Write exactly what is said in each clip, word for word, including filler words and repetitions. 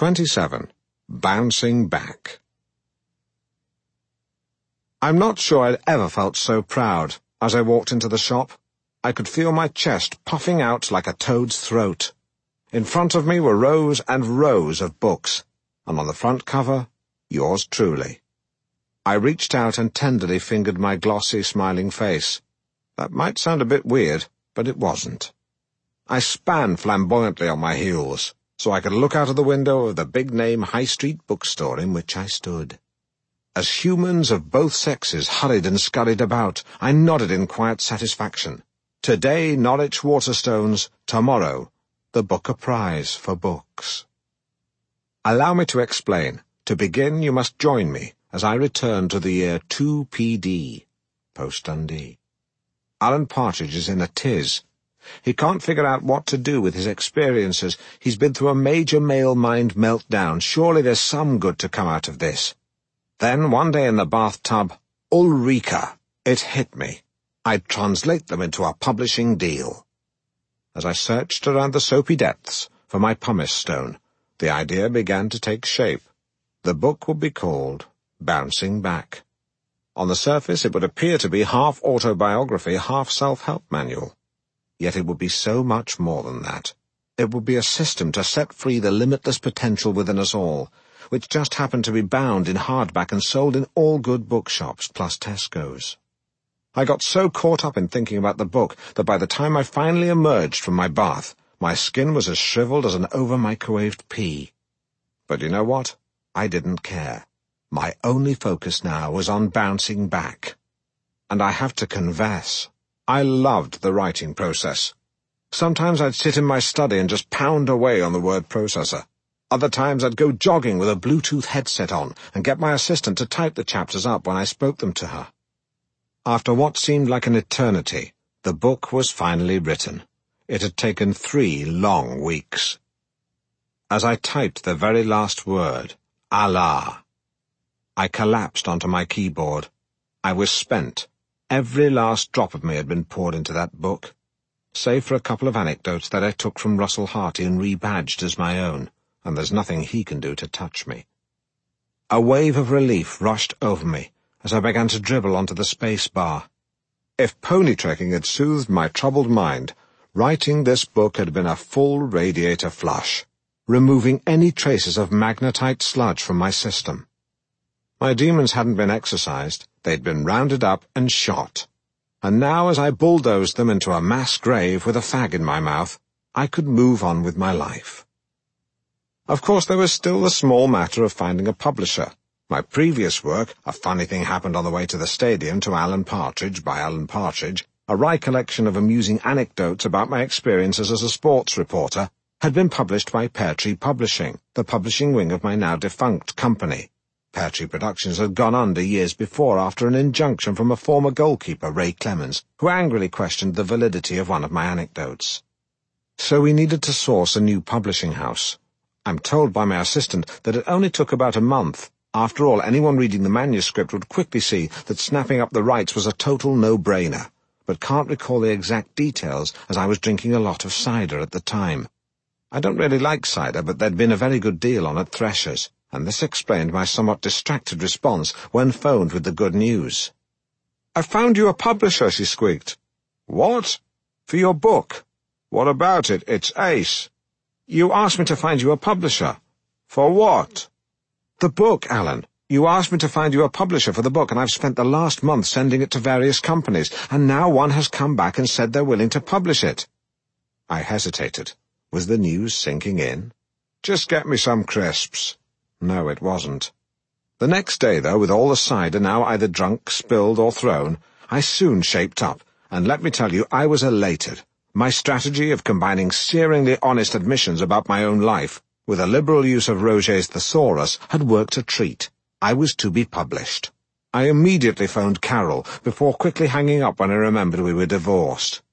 twenty-seven. Bouncing Back. I'm not sure I'd ever felt so proud. As I walked into the shop, I could feel my chest puffing out like a toad's throat. In front of me were rows and rows of books, and on the front cover, yours truly. I reached out and tenderly fingered my glossy, smiling face. That might sound a bit weird, but it wasn't. I span flamboyantly on my heels, so I could look out of the window of the big-name high street bookstore in which I stood. As humans of both sexes hurried and scurried about, I nodded in quiet satisfaction. Today, Norwich Waterstones. Tomorrow, the Booker Prize for books. Allow me to explain. To begin, you must join me as I return to the year two P D, Post Dundee. Alan Partridge is in a tiz. He can't figure out what to do with his experiences. He's been through a major male mind meltdown. Surely there's some good to come out of this. Then, one day in the bathtub, Ulrika, it hit me. I'd translate them into a publishing deal. As I searched around the soapy depths for my pumice stone, the idea began to take shape. The book would be called Bouncing Back. On the surface, it would appear to be half autobiography, half self-help manual. Yet it would be so much more than that. It would be a system to set free the limitless potential within us all, which just happened to be bound in hardback and sold in all good bookshops, plus Tesco's. I got so caught up in thinking about the book that by the time I finally emerged from my bath, my skin was as shriveled as an over-microwaved pea. But you know what? I didn't care. My only focus now was on bouncing back. And I have to confess, I loved the writing process. Sometimes I'd sit in my study and just pound away on the word processor. Other times I'd go jogging with a Bluetooth headset on and get my assistant to type the chapters up when I spoke them to her. After what seemed like an eternity, the book was finally written. It had taken three long weeks. As I typed the very last word, Allah, I collapsed onto my keyboard. I was spent. Every last drop of me had been poured into that book, save for a couple of anecdotes that I took from Russell Harty and rebadged as my own, and there's nothing he can do to touch me. A wave of relief rushed over me as I began to dribble onto the space bar. If pony trekking had soothed my troubled mind, writing this book had been a full radiator flush, removing any traces of magnetite sludge from my system. My demons hadn't been exorcised, they'd been rounded up and shot. And now, as I bulldozed them into a mass grave with a fag in my mouth, I could move on with my life. Of course, there was still the small matter of finding a publisher. My previous work, A Funny Thing Happened on the Way to the Stadium to Alan Partridge by Alan Partridge, a wry collection of amusing anecdotes about my experiences as a sports reporter, had been published by Pear Tree Publishing, the publishing wing of my now-defunct company. Pear Tree Productions had gone under years before after an injunction from a former goalkeeper, Ray Clemens, who angrily questioned the validity of one of my anecdotes. So we needed to source a new publishing house. I'm told by my assistant that it only took about a month. After all, anyone reading the manuscript would quickly see that snapping up the rights was a total no-brainer, but can't recall the exact details as I was drinking a lot of cider at the time. I don't really like cider, but there'd been a very good deal on at Thresher's, and this explained my somewhat distracted response when phoned with the good news. "I found you a publisher," she squeaked. "What? For your book? What about it? It's ace." "You asked me to find you a publisher." "For what?" "The book, Alan. You asked me to find you a publisher for the book, and I've spent the last month sending it to various companies, and now one has come back and said they're willing to publish it." I hesitated. Was the news sinking in? "Just get me some crisps." No, it wasn't. The next day, though, with all the cider now either drunk, spilled, or thrown, I soon shaped up, and let me tell you, I was elated. My strategy of combining searingly honest admissions about my own life with a liberal use of Roget's Thesaurus had worked a treat. I was to be published. I immediately phoned Carol, before quickly hanging up when I remembered we were divorced.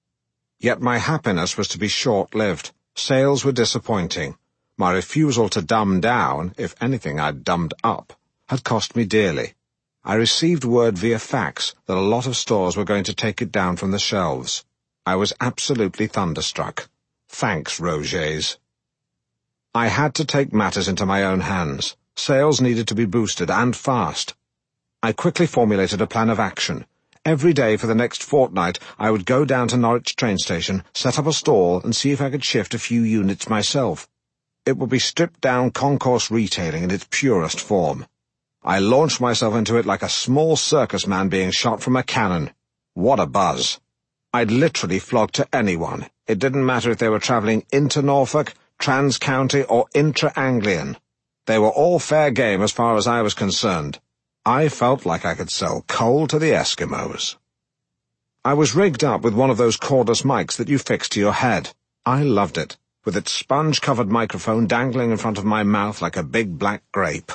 Yet my happiness was to be short-lived. Sales were disappointing. My refusal to dumb down, if anything I'd dumbed up, had cost me dearly. I received word via fax that a lot of stores were going to take it down from the shelves. I was absolutely thunderstruck. Thanks, Roget's. I had to take matters into my own hands. Sales needed to be boosted, and fast. I quickly formulated a plan of action. Every day for the next fortnight, I would go down to Norwich train station, set up a stall, and see if I could shift a few units myself. It would be stripped-down concourse retailing in its purest form. I launched myself into it like a small circus man being shot from a cannon. What a buzz! I'd literally flog to anyone. It didn't matter if they were travelling into Norfolk, trans-county, or intra-Anglian. They were all fair game as far as I was concerned. I felt like I could sell coal to the Eskimos. I was rigged up with one of those cordless mics that you fix to your head. I loved it, with its sponge-covered microphone dangling in front of my mouth like a big black grape.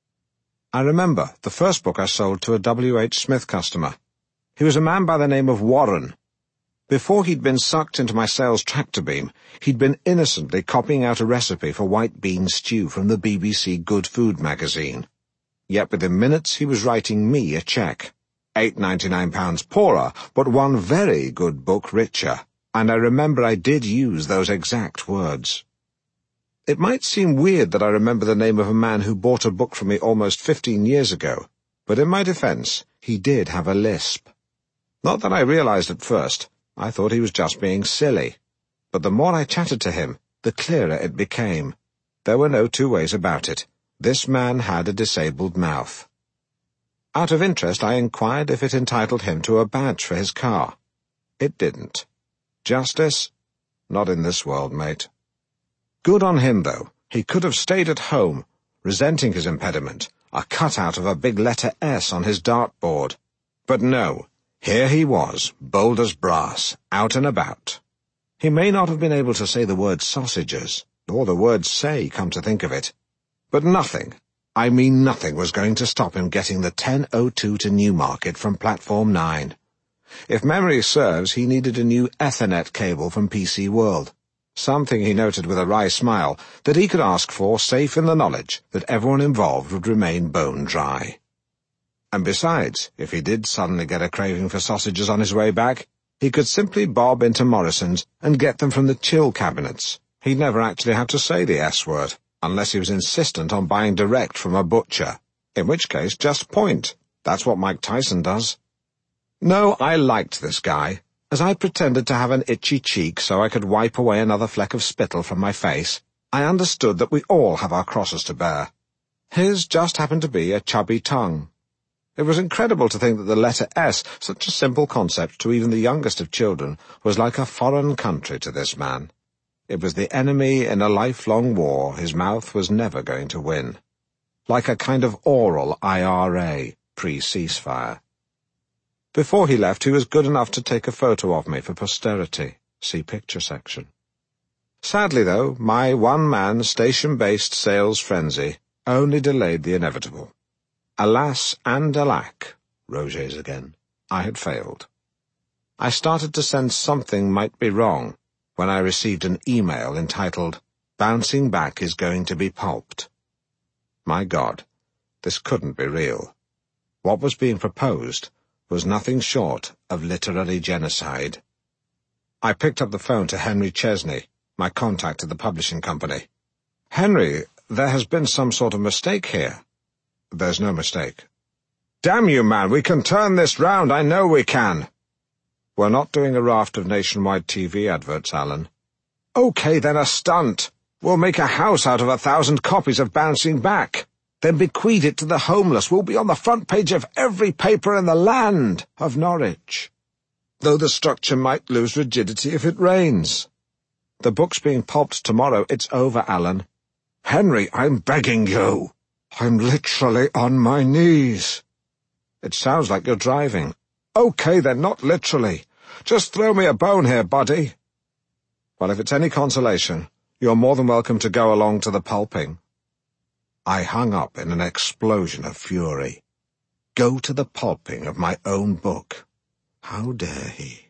I remember the first book I sold to a W H Smith customer. He was a man by the name of Warren. Before he'd been sucked into my sales tractor beam, he'd been innocently copying out a recipe for white bean stew from the B B C Good Food magazine. Yet within minutes he was writing me a cheque. Eight ninety-nine pounds poorer, but one very good book richer, and I remember I did use those exact words. It might seem weird that I remember the name of a man who bought a book from me almost fifteen years ago, but in my defence, he did have a lisp. Not that I realised at first. I thought he was just being silly. But the more I chatted to him, the clearer it became. There were no two ways about it. This man had a disabled mouth. Out of interest, I inquired if it entitled him to a badge for his car. It didn't. Justice? Not in this world, mate. Good on him, though. He could have stayed at home, resenting his impediment, a cutout of a big letter S on his dartboard. But no, here he was, bold as brass, out and about. He may not have been able to say the word sausages, or the word say, come to think of it. But nothing, I mean nothing, was going to stop him getting the ten oh two to Newmarket from Platform nine. If memory serves, he needed a new Ethernet cable from P C World. Something, he noted with a wry smile, that he could ask for, safe in the knowledge that everyone involved would remain bone dry. And besides, if he did suddenly get a craving for sausages on his way back, he could simply bob into Morrison's and get them from the chill cabinets. He'd never actually have to say the S word, unless he was insistent on buying direct from a butcher, in which case just point. That's what Mike Tyson does. No, I liked this guy. As I pretended to have an itchy cheek so I could wipe away another fleck of spittle from my face, I understood that we all have our crosses to bear. His just happened to be a chubby tongue. It was incredible to think that the letter S, such a simple concept to even the youngest of children, was like a foreign country to this man. It was the enemy in a lifelong war his mouth was never going to win. Like a kind of oral I R A, pre-ceasefire. Before he left, he was good enough to take a photo of me for posterity. See picture section. Sadly, though, my one-man, station-based sales frenzy only delayed the inevitable. Alas and alack, Roget's again, I had failed. I started to sense something might be wrong when I received an email entitled, "Bouncing Back is going to be pulped." My God, this couldn't be real. What was being proposed was nothing short of literary genocide. I picked up the phone to Henry Chesney, my contact at the publishing company. "Henry, there has been some sort of mistake here." "There's no mistake." "Damn you, man, we can turn this round, I know we can." "We're not doing a raft of nationwide T V adverts, Alan." "Okay, then a stunt. We'll make a house out of a thousand copies of Bouncing Back. Then bequeath it to the homeless. We'll be on the front page of every paper in the land of Norwich. Though the structure might lose rigidity if it rains." "The book's being pulped tomorrow. It's over, Alan." "Henry, I'm begging you. I'm literally on my knees." "It sounds like you're driving." "Okay, then, not literally. Just throw me a bone here, buddy." "Well, if it's any consolation, you're more than welcome to go along to the pulping." I hung up in an explosion of fury. Go to the pulping of my own book. How dare he?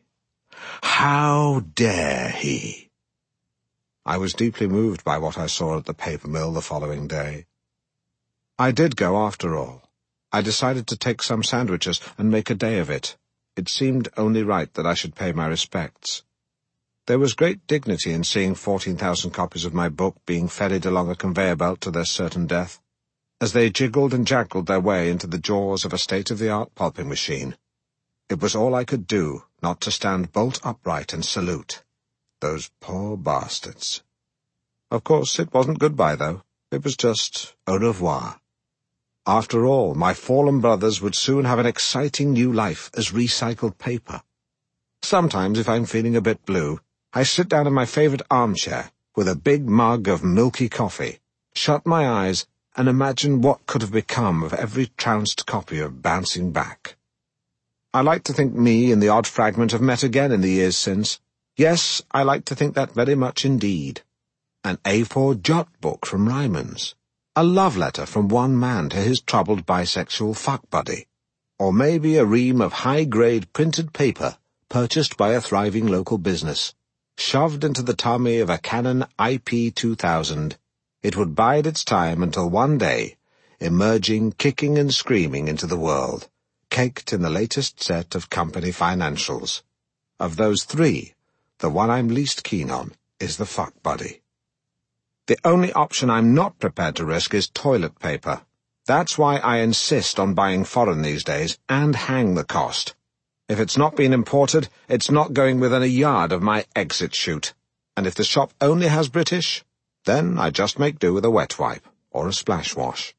How dare he? I was deeply moved by what I saw at the paper mill the following day. I did go after all. I decided to take some sandwiches and make a day of it. It seemed only right that I should pay my respects. There was great dignity in seeing fourteen thousand copies of my book being ferried along a conveyor belt to their certain death, as they jiggled and jaggled their way into the jaws of a state-of-the-art pulping machine. It was all I could do not to stand bolt upright and salute. Those poor bastards. Of course, it wasn't goodbye, though. It was just au revoir. After all, my fallen brothers would soon have an exciting new life as recycled paper. Sometimes, if I'm feeling a bit blue, I sit down in my favourite armchair with a big mug of milky coffee, shut my eyes, and imagine what could have become of every trounced copy of Bouncing Back. I like to think me and the odd fragment have met again in the years since. Yes, I like to think that very much indeed. An A four jot book from Ryman's. A love letter from one man to his troubled bisexual fuck buddy. Or maybe a ream of high-grade printed paper purchased by a thriving local business. Shoved into the tummy of a Canon I P two thousand, it would bide its time until one day, emerging kicking and screaming into the world, caked in the latest set of company financials. Of those three, the one I'm least keen on is the fuck buddy. The only option I'm not prepared to risk is toilet paper. That's why I insist on buying foreign these days, and hang the cost. If it's not been imported, it's not going within a yard of my exit chute. And if the shop only has British, then I just make do with a wet wipe or a splash wash.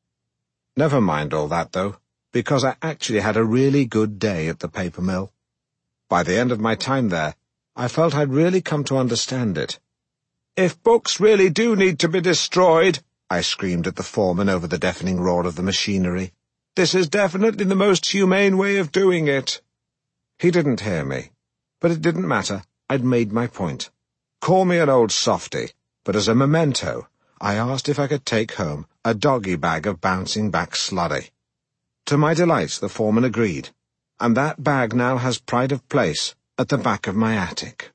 Never mind all that, though, because I actually had a really good day at the paper mill. By the end of my time there, I felt I'd really come to understand it. "If books really do need to be destroyed," I screamed at the foreman over the deafening roar of the machinery, "this is definitely the most humane way of doing it." He didn't hear me, but it didn't matter. I'd made my point. Call me an old softy, but as a memento, I asked if I could take home a doggy bag of Bouncing Back slurry. To my delight, the foreman agreed, and that bag now has pride of place at the back of my attic.